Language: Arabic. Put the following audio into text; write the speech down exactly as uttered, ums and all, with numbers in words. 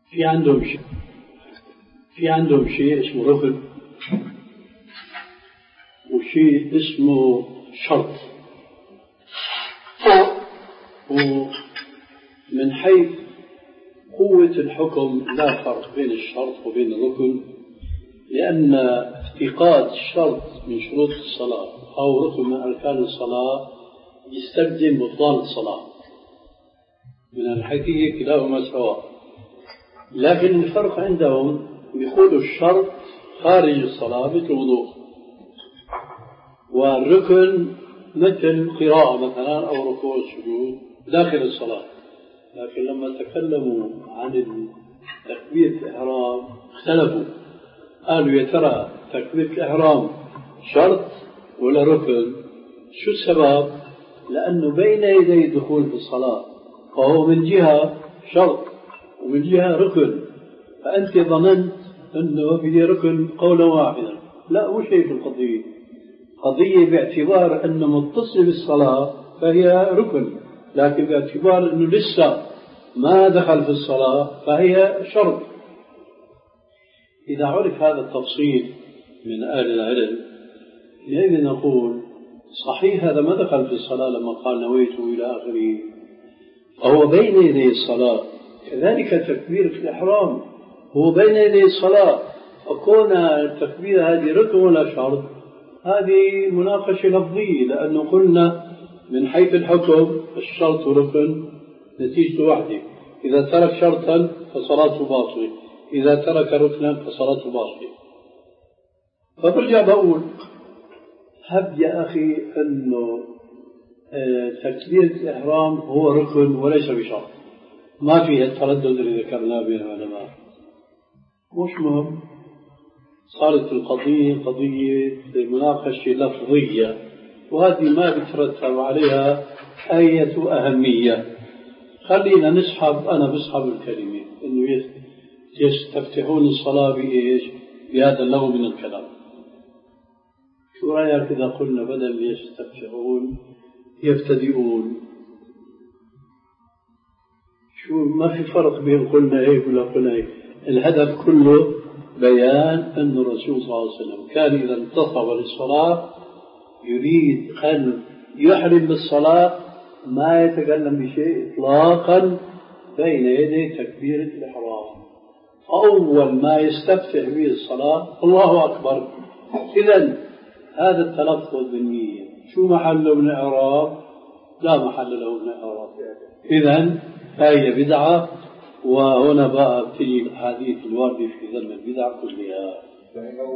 في عندهم شيء في عندهم شيء اسمه ركن وشيء اسمه شرط. ومن حيث قوة الحكم لا فرق بين الشرط وبين الركن، لأن افتقاد الشرط من شروط الصلاة أو ركن من أركان الصلاة يستلزم بطلان الصلاة. من الحقيقة كلاهما سواء، لكن الفرق عندهم يقولوا الشرط خارج الصلاة مثل الوضوء، والركن مثل قراءة مثلا أو ركوع السجود داخل الصلاة. لكن لما تكلموا عن تكبيرة الإحرام اختلفوا، قالوا يا ترى تكبيرة الإحرام شرط ولا ركن؟ شو السبب؟ لأنه بين يدي الدخول في الصلاة، فهو من جهة شرط ومن جهة ركن، فأنت ظننت أنه في ركن قولا واحدا. لا، مش هيك القضية. قضية باعتبار أنه متصل بالصلاة فهي ركن، لكن باعتبار أنه لسه ما دخل في الصلاة فهي شرط. إذا عرف هذا التفصيل من أهل العلم لذلك نقول صحيح هذا ما دخل في الصلاة لما قال نويته إلى آخره، فهو بين يدي الصلاة. كذلك تكبير في الإحرام هو بين يدي الصلاة، فكون التكبير هذه ركن ولا شرط هذه مناقشة لفظية، لأنه قلنا من حيث الحكم الشرط ركن نتيجة واحدة، إذا ترك شرطا فصلاته باطلة، إذا ترك ركنا فصلاته باطلة. فبرجع بقول هب يا أخي أنه تكبيرة الإحرام هو ركن وليس بشرط، ما فيه التردد اللي ذكرناه بين العلماء، مش مهم. صارت القضية قضية مناقشة لفظية، وهذه ما بترتب عليها أية أهمية. خلينا نسحب، أنا بسحب الكلمة إنه يستفتحون الصلاة بإيش؟ بهذا اللغو من الكلام. شو رأيك إذا قلنا بدل يستفتحون يبتدئون؟ شو ما في فرق بين قلنا هيك ولا قلنا هيك. الهدف كله بيان أن الرسول صلى الله عليه وسلم كان إذا انتصب للصلاة يريد أن يحرم بالصلاة ما يتكلم بشيء إطلاقا بين يدي تكبيرة الإحرام. أول ما يستفتح به الصلاة الله أكبر. إذن هذا التلفظ بالنية شو محله من إعراب؟ لا محل له من إعراب. إذن هي بدعة، وهنا بقى بتجي الحديث الواردة في ذم البدع كلها.